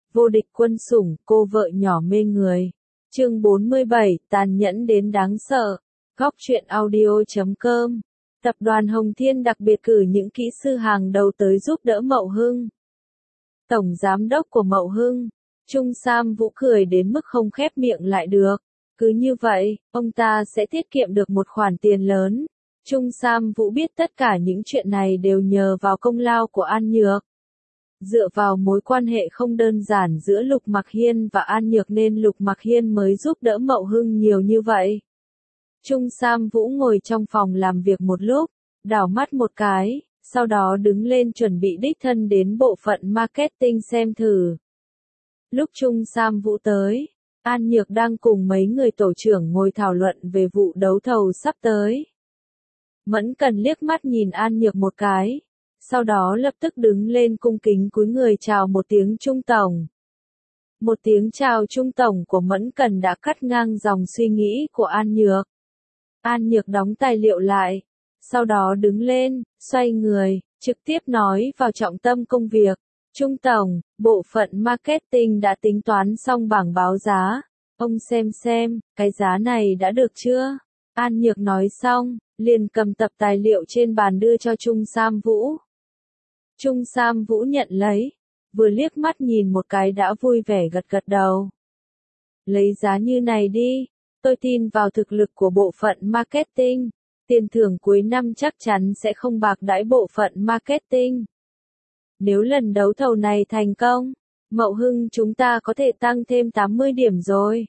Vô địch quân sủng, cô vợ nhỏ mê người. Chương 47, tàn nhẫn đến đáng sợ. Góc truyện audio.com. Tập đoàn Hồng Thiên đặc biệt cử những kỹ sư hàng đầu tới giúp đỡ Mậu Hưng. Tổng giám đốc của Mậu Hưng, Trung Sam Vũ cười đến mức không khép miệng lại được. Cứ như vậy, ông ta sẽ tiết kiệm được một khoản tiền lớn. Trung Sam Vũ biết tất cả những chuyện này đều nhờ vào công lao của An Nhược. Dựa vào mối quan hệ không đơn giản giữa Lục Mặc Hiên và An Nhược nên Lục Mặc Hiên mới giúp đỡ Mậu Hưng nhiều như vậy. Trung Sam Vũ ngồi trong phòng làm việc một lúc, đảo mắt một cái, sau đó đứng lên chuẩn bị đích thân đến bộ phận marketing xem thử. Lúc Trung Sam Vũ tới, An Nhược đang cùng mấy người tổ trưởng ngồi thảo luận về vụ đấu thầu sắp tới. Mẫn Cần liếc mắt nhìn An Nhược một cái, sau đó lập tức đứng lên cung kính cúi người chào một tiếng Trung Tổng. Một tiếng chào Trung Tổng của Mẫn Cần đã cắt ngang dòng suy nghĩ của An Nhược. An Nhược đóng tài liệu lại, sau đó đứng lên, xoay người, trực tiếp nói vào trọng tâm công việc. Trung Tổng, bộ phận marketing đã tính toán xong bảng báo giá. Ông xem, cái giá này đã được chưa? An Nhược nói xong, liền cầm tập tài liệu trên bàn đưa cho Trung Sam Vũ. Trung Sam Vũ nhận lấy, vừa liếc mắt nhìn một cái đã vui vẻ gật gật đầu. Lấy giá như này đi, tôi tin vào thực lực của bộ phận marketing, tiền thưởng cuối năm chắc chắn sẽ không bạc đãi bộ phận marketing. Nếu lần đấu thầu này thành công, Mậu Hưng chúng ta có thể tăng thêm 80 điểm rồi.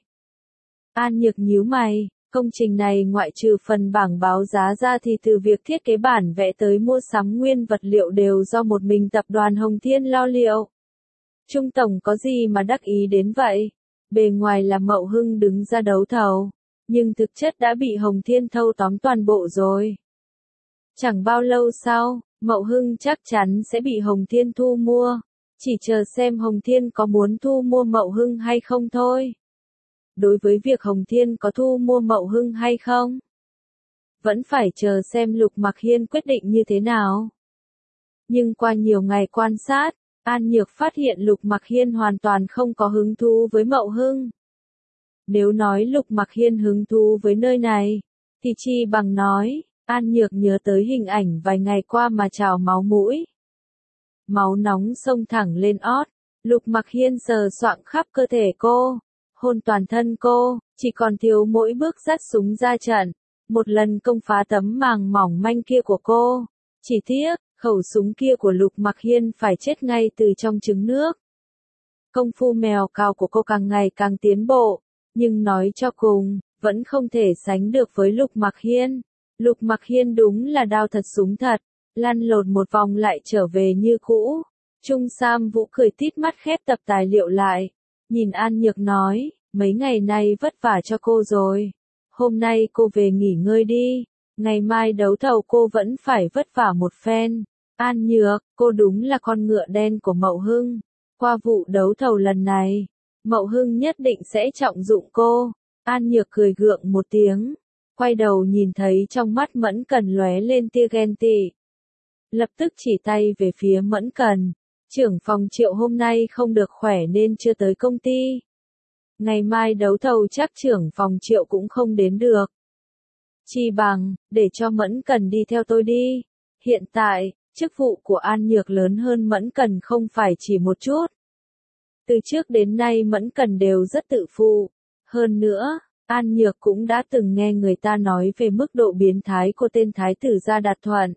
An Nhược nhíu mày, công trình này ngoại trừ phần bảng báo giá ra thì từ việc thiết kế bản vẽ tới mua sắm nguyên vật liệu đều do một mình tập đoàn Hồng Thiên lo liệu. Trung Tổng có gì mà đắc ý đến vậy? Bề ngoài là Mậu Hưng đứng ra đấu thầu, nhưng thực chất đã bị Hồng Thiên thâu tóm toàn bộ rồi. Chẳng bao lâu sau, Mậu Hưng chắc chắn sẽ bị Hồng Thiên thu mua, chỉ chờ xem Hồng Thiên có muốn thu mua Mậu Hưng hay không thôi. Đối với việc Hồng Thiên có thu mua Mậu Hưng hay không, vẫn phải chờ xem Lục Mặc Hiên quyết định như thế nào. Nhưng qua nhiều ngày quan sát, An Nhược phát hiện Lục Mặc Hiên hoàn toàn không có hứng thú với Mậu Hưng. Nếu nói Lục Mặc Hiên hứng thú với nơi này, thì chi bằng nói, An Nhược nhớ tới hình ảnh vài ngày qua mà trào máu mũi. Máu nóng xông thẳng lên ót, Lục Mặc Hiên sờ soạng khắp cơ thể cô, hôn toàn thân cô, chỉ còn thiếu mỗi bước dắt súng ra trận, một lần công phá tấm màng mỏng manh kia của cô. Chỉ tiếc, khẩu súng kia của Lục Mặc Hiên phải chết ngay từ trong trứng nước. Công phu mèo cào của cô càng ngày càng tiến bộ, nhưng nói cho cùng, vẫn không thể sánh được với Lục Mặc Hiên. Lục Mặc Hiên đúng là đao thật súng thật, lăn lộn một vòng lại trở về như cũ. Trung Sam Vũ cười tít mắt khép tập tài liệu lại, nhìn An Nhược nói, mấy ngày nay vất vả cho cô rồi. Hôm nay cô về nghỉ ngơi đi, ngày mai đấu thầu cô vẫn phải vất vả một phen. An Nhược, cô đúng là con ngựa đen của Mậu Hưng. Qua vụ đấu thầu lần này, Mậu Hưng nhất định sẽ trọng dụng cô. An Nhược cười gượng một tiếng, quay đầu nhìn thấy trong mắt Mẫn Cần lóe lên tia ghen tị. Lập tức chỉ tay về phía Mẫn Cần, trưởng phòng Triệu hôm nay không được khỏe nên chưa tới công ty. Ngày mai đấu thầu chắc trưởng phòng Triệu cũng không đến được. Chi bằng, để cho Mẫn Cần đi theo tôi đi. Hiện tại, chức vụ của An Nhược lớn hơn Mẫn Cần không phải chỉ một chút. Từ trước đến nay Mẫn Cần đều rất tự phụ. Hơn nữa, An Nhược cũng đã từng nghe người ta nói về mức độ biến thái của tên thái tử gia Đạt Thuận.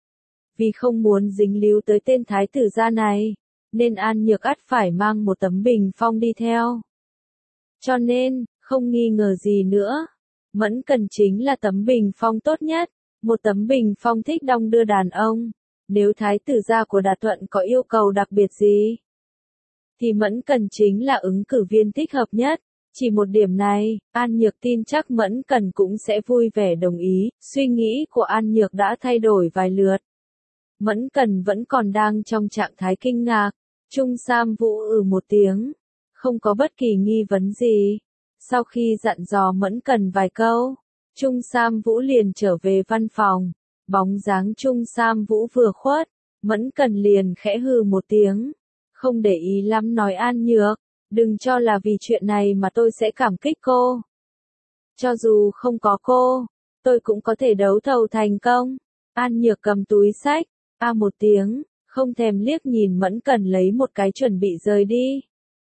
Vì không muốn dính líu tới tên thái tử gia này, nên An Nhược ắt phải mang một tấm bình phong đi theo. Cho nên, không nghi ngờ gì nữa, Mẫn Cần chính là tấm bình phong tốt nhất, một tấm bình phong thích đong đưa đàn ông. Nếu thái tử gia của Đạt Thuận có yêu cầu đặc biệt gì, thì Mẫn Cần chính là ứng cử viên thích hợp nhất. Chỉ một điểm này, An Nhược tin chắc Mẫn Cần cũng sẽ vui vẻ đồng ý. Suy nghĩ của An Nhược đã thay đổi vài lượt. Mẫn Cần vẫn còn đang trong trạng thái kinh ngạc. Trung Sam Vũ một tiếng, không có bất kỳ nghi vấn gì. Sau khi dặn dò Mẫn Cần vài câu, Trung Sam Vũ liền trở về văn phòng. Bóng dáng Trung Sam Vũ vừa khuất, Mẫn Cần liền khẽ hừ một tiếng. không để ý lắm nói An Nhược, đừng cho là vì chuyện này mà tôi sẽ cảm kích cô. Cho dù không có cô, tôi cũng có thể đấu thầu thành công. An Nhược cầm túi xách, một tiếng, không thèm liếc nhìn Mẫn Cần lấy một cái chuẩn bị rời đi.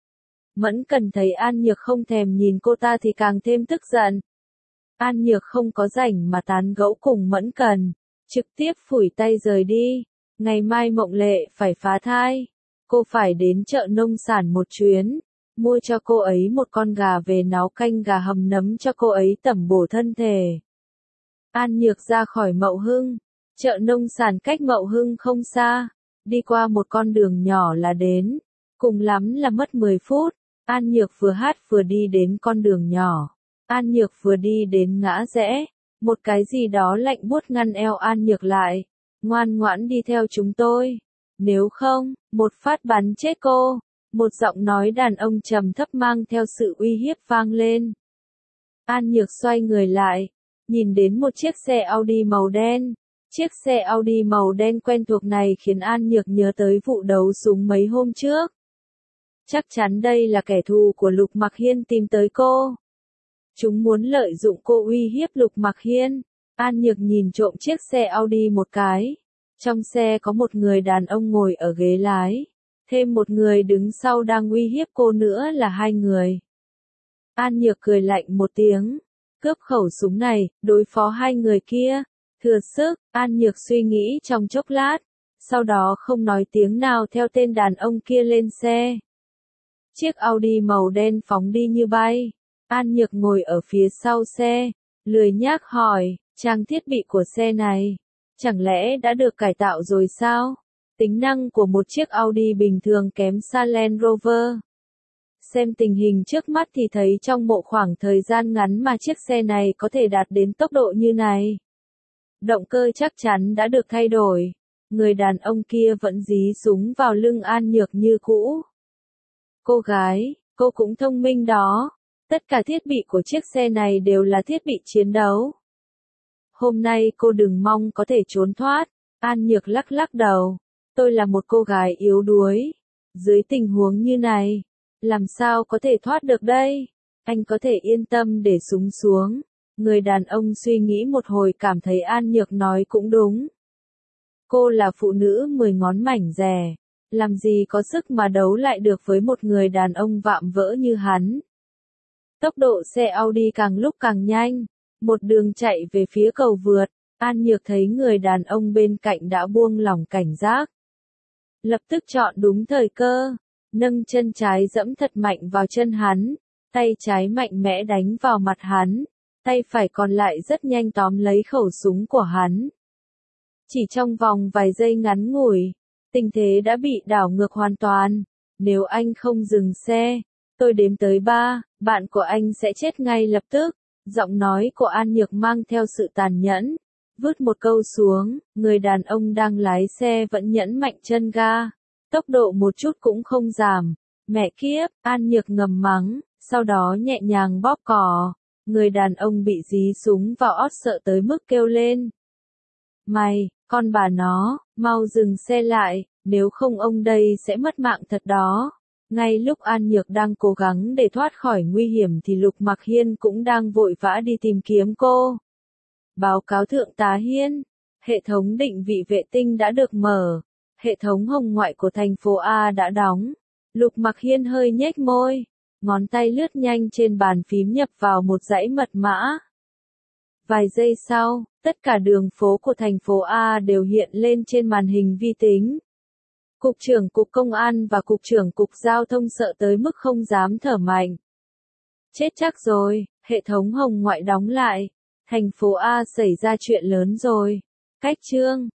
Mẫn Cần thấy An Nhược không thèm nhìn cô ta thì càng thêm tức giận. An Nhược không có rảnh mà tán gẫu cùng Mẫn Cần, trực tiếp phủi tay rời đi. Ngày mai Mộng Lệ phải phá thai, cô phải đến chợ nông sản một chuyến, mua cho cô ấy một con gà về nấu canh gà hầm nấm cho cô ấy tẩm bổ thân thể. An Nhược ra khỏi Mậu Hưng, chợ nông sản cách Mậu Hưng không xa, đi qua một con đường nhỏ là đến, cùng lắm là mất 10 phút. An Nhược vừa hát vừa đi đến con đường nhỏ. An Nhược vừa đi đến ngã rẽ, một cái gì đó lạnh buốt ngăn eo An Nhược lại. Ngoan ngoãn đi theo chúng tôi. Nếu không, một phát bắn chết cô. Một giọng nói đàn ông trầm thấp mang theo sự uy hiếp vang lên. An Nhược xoay người lại, nhìn đến một chiếc xe Audi màu đen. Chiếc xe Audi màu đen quen thuộc này khiến An Nhược nhớ tới vụ đấu súng mấy hôm trước. Chắc chắn đây là kẻ thù của Lục Mặc Hiên tìm tới cô. Chúng muốn lợi dụng cô uy hiếp Lục Mặc Hiên. An Nhược nhìn trộm chiếc xe Audi một cái. Trong xe có một người đàn ông ngồi ở ghế lái. Thêm một người đứng sau đang uy hiếp cô nữa là 2 người. An Nhược cười lạnh một tiếng. Cướp khẩu súng này, đối phó 2 người kia. Thừa sức, An Nhược suy nghĩ trong chốc lát. Sau đó không nói tiếng nào theo tên đàn ông kia lên xe. Chiếc Audi màu đen phóng đi như bay. An Nhược ngồi ở phía sau xe, lười nhác hỏi, trang thiết bị của xe này, chẳng lẽ đã được cải tạo rồi sao? Tính năng của một chiếc Audi bình thường kém xa Land Rover. Xem tình hình trước mắt thì thấy trong một khoảng thời gian ngắn mà chiếc xe này có thể đạt đến tốc độ như này. Động cơ chắc chắn đã được thay đổi. Người đàn ông kia vẫn dí súng vào lưng An Nhược như cũ. Cô gái, cô cũng thông minh đó. Tất cả thiết bị của chiếc xe này đều là thiết bị chiến đấu. Hôm nay cô đừng mong có thể trốn thoát. An Nhược lắc lắc đầu. Tôi là một cô gái yếu đuối. Dưới tình huống như này, làm sao có thể thoát được đây? Anh có thể yên tâm để súng xuống. Người đàn ông suy nghĩ một hồi cảm thấy An Nhược nói cũng đúng. Cô là phụ nữ 10 ngón mảnh dẻ. Làm gì có sức mà đấu lại được với một người đàn ông vạm vỡ như hắn. Tốc độ xe Audi càng lúc càng nhanh. Một đường chạy về phía cầu vượt. An Nhược thấy người đàn ông bên cạnh đã buông lỏng cảnh giác. Lập tức chọn đúng thời cơ. Nâng chân trái giẫm thật mạnh vào chân hắn. Tay trái mạnh mẽ đánh vào mặt hắn. Tay phải còn lại rất nhanh tóm lấy khẩu súng của hắn. Chỉ trong vòng vài giây ngắn ngủi, tình thế đã bị đảo ngược hoàn toàn. Nếu anh không dừng xe, tôi đếm tới 3, bạn của anh sẽ chết ngay lập tức. Giọng nói của An Nhược mang theo sự tàn nhẫn. Vứt một câu xuống, người đàn ông đang lái xe vẫn nhẫn mạnh chân ga. Tốc độ một chút cũng không giảm. Mẹ kiếp, An Nhược ngầm mắng, sau đó nhẹ nhàng bóp cò. Người đàn ông bị dí súng vào ót sợ tới mức kêu lên. Mày, con bà nó, mau dừng xe lại, nếu không ông đây sẽ mất mạng thật đó. Ngay lúc An Nhược đang cố gắng để thoát khỏi nguy hiểm thì Lục Mặc Hiên cũng đang vội vã đi tìm kiếm cô. Báo cáo Thượng tá Hiên, hệ thống định vị vệ tinh đã được mở, hệ thống hồng ngoại của thành phố A đã đóng. Lục Mặc Hiên hơi nhếch môi, ngón tay lướt nhanh trên bàn phím nhập vào một dãy mật mã. Vài giây sau, tất cả đường phố của thành phố A đều hiện lên trên màn hình vi tính. Cục trưởng Cục Công an và Cục trưởng Cục Giao thông sợ tới mức không dám thở mạnh. Chết chắc rồi, hệ thống hồng ngoại đóng lại. Thành phố A xảy ra chuyện lớn rồi. Cách chương